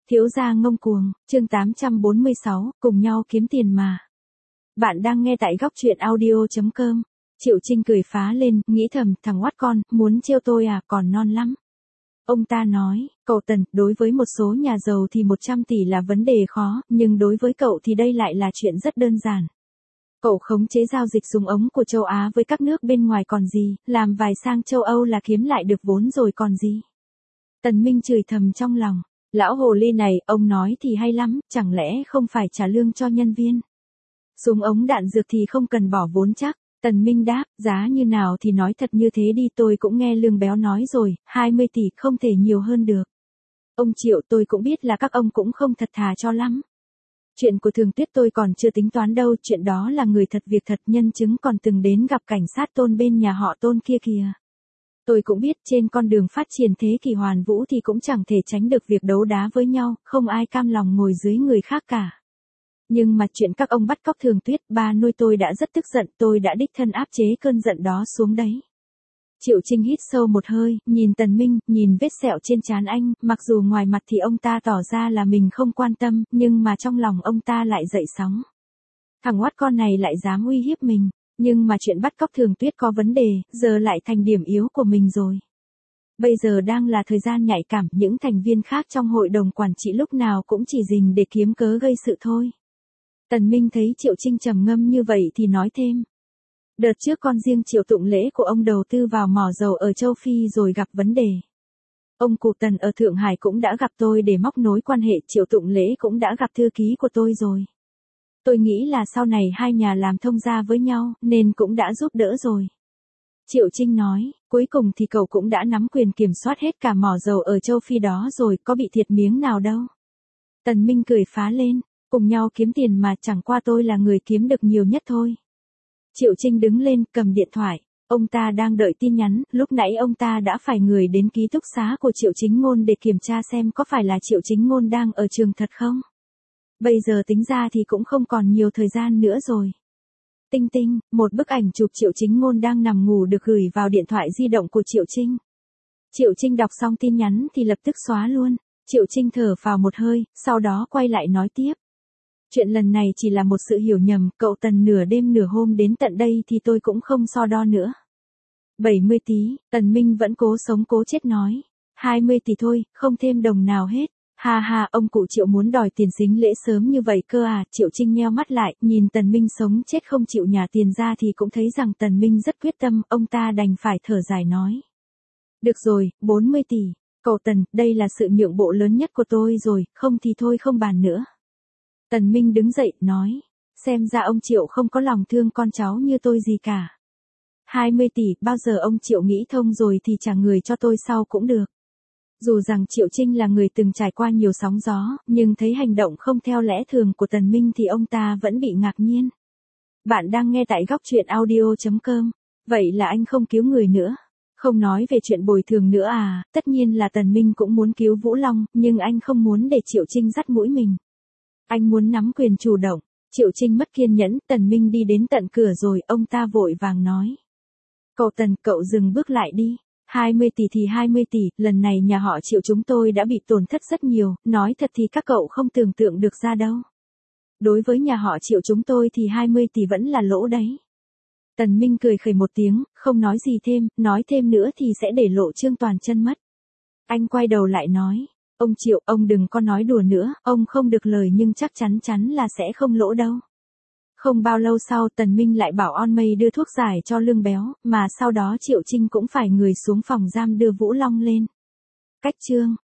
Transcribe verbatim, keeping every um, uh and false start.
Thiếu gia ngông cuồng, chương tám trăm bốn mươi sáu, cùng nhau kiếm tiền mà. Bạn đang nghe tại góc truyện audio chấm com. Triệu Trinh cười phá lên, nghĩ thầm, thằng oát con, muốn trêu tôi à, còn non lắm. Ông ta nói, cậu Tần, đối với một số nhà giàu thì một trăm tỷ là vấn đề khó, nhưng đối với cậu thì đây lại là chuyện rất đơn giản. Cậu khống chế giao dịch súng ống của châu Á với các nước bên ngoài còn gì, làm vài sang châu Âu là kiếm lại được vốn rồi còn gì. Tần Minh chửi thầm trong lòng. Lão hồ ly này, ông nói thì hay lắm, chẳng lẽ không phải trả lương cho nhân viên. Súng ống đạn dược thì không cần bỏ vốn chắc. Tần Minh đáp, giá như nào thì nói thật như thế đi, tôi cũng nghe Lương Béo nói rồi, hai mươi tỷ không thể nhiều hơn được. Ông Triệu, tôi cũng biết là các ông cũng không thật thà cho lắm. Chuyện của Thường Tuyết tôi còn chưa tính toán đâu, chuyện đó là người thật việc thật, nhân chứng còn từng đến gặp cảnh sát Tôn bên nhà họ Tôn kia kìa. Tôi cũng biết trên con đường phát triển thế kỷ hoàn vũ thì cũng chẳng thể tránh được việc đấu đá với nhau, không ai cam lòng ngồi dưới người khác cả. Nhưng mà chuyện các ông bắt cóc Thường Tuyết, ba nuôi tôi đã rất tức giận, tôi đã đích thân áp chế cơn giận đó xuống đấy. Triệu Trinh hít sâu một hơi, nhìn Tần Minh, nhìn vết sẹo trên trán anh, mặc dù ngoài mặt thì ông ta tỏ ra là mình không quan tâm, nhưng mà trong lòng ông ta lại dậy sóng. Thằng oát con này lại dám uy hiếp mình. Nhưng mà chuyện bắt cóc Thường Tuyết có vấn đề, giờ lại thành điểm yếu của mình rồi. Bây giờ đang là thời gian nhạy cảm, những thành viên khác trong hội đồng quản trị lúc nào cũng chỉ rình để kiếm cớ gây sự thôi. Tần Minh thấy Triệu Trinh trầm ngâm như vậy thì nói thêm. Đợt trước con riêng Triệu Tụng Lễ của ông đầu tư vào mỏ dầu ở châu Phi rồi gặp vấn đề. Ông cụ Tần ở Thượng Hải cũng đã gặp tôi để móc nối quan hệ, Triệu Tụng Lễ cũng đã gặp thư ký của tôi rồi. Tôi nghĩ là sau này hai nhà làm thông gia với nhau, nên cũng đã giúp đỡ rồi. Triệu Trinh nói, cuối cùng thì cậu cũng đã nắm quyền kiểm soát hết cả mỏ dầu ở châu Phi đó rồi, có bị thiệt miếng nào đâu. Tần Minh cười phá lên, cùng nhau kiếm tiền mà, chẳng qua tôi là người kiếm được nhiều nhất thôi. Triệu Trinh đứng lên, cầm điện thoại, ông ta đang đợi tin nhắn, lúc nãy ông ta đã phải người đến ký túc xá của Triệu Chính Ngôn để kiểm tra xem có phải là Triệu Chính Ngôn đang ở trường thật không. Bây giờ tính ra thì cũng không còn nhiều thời gian nữa rồi. Tinh tinh, một bức ảnh chụp Triệu Chính Ngôn đang nằm ngủ được gửi vào điện thoại di động của Triệu Trinh. Triệu Trinh đọc xong tin nhắn thì lập tức xóa luôn. Triệu Trinh thở phào một hơi, sau đó quay lại nói tiếp. Chuyện lần này chỉ là một sự hiểu nhầm, cậu Tần nửa đêm nửa hôm đến tận đây thì tôi cũng không so đo nữa. bảy mươi tí, Tần Minh vẫn cố sống cố chết nói. hai mươi tỷ thôi, không thêm đồng nào hết. Ha ha, ông cụ Triệu muốn đòi tiền sính lễ sớm như vậy cơ à. Triệu Trinh nheo mắt lại, nhìn Tần Minh sống chết không chịu nhả tiền ra thì cũng thấy rằng Tần Minh rất quyết tâm, ông ta đành phải thở dài nói. Được rồi, bốn mươi tỷ, cậu Tần, đây là sự nhượng bộ lớn nhất của tôi rồi, không thì thôi không bàn nữa. Tần Minh đứng dậy, nói, xem ra ông Triệu không có lòng thương con cháu như tôi gì cả. hai mươi tỷ, bao giờ ông Triệu nghĩ thông rồi thì trả người cho tôi sau cũng được. Dù rằng Triệu Trinh là người từng trải qua nhiều sóng gió, nhưng thấy hành động không theo lẽ thường của Tần Minh thì ông ta vẫn bị ngạc nhiên. Bạn đang nghe tại góc truyện audio chấm com. Vậy là anh không cứu người nữa. Không nói về chuyện bồi thường nữa à, tất nhiên là Tần Minh cũng muốn cứu Vũ Long, nhưng anh không muốn để Triệu Trinh dắt mũi mình. Anh muốn nắm quyền chủ động. Triệu Trinh mất kiên nhẫn, Tần Minh đi đến tận cửa rồi, ông ta vội vàng nói. Cậu Tần, cậu dừng bước lại đi. hai mươi tỷ thì hai mươi tỷ, lần này nhà họ Triệu chúng tôi đã bị tổn thất rất nhiều, nói thật thì các cậu không tưởng tượng được ra đâu. Đối với nhà họ Triệu chúng tôi thì hai mươi tỷ vẫn là lỗ đấy. Tần Minh cười khẩy một tiếng, không nói gì thêm, nói thêm nữa thì sẽ để lộ Trương Toàn chân mất. Anh quay đầu lại nói, ông Triệu, ông đừng có nói đùa nữa, ông không được lời nhưng chắc chắn chắn là sẽ không lỗ đâu. Không bao lâu sau Tần Minh lại bảo On Mây đưa thuốc giải cho Lương Béo, mà sau đó Triệu Trinh cũng phải người xuống phòng giam đưa Vũ Long lên. Cách chương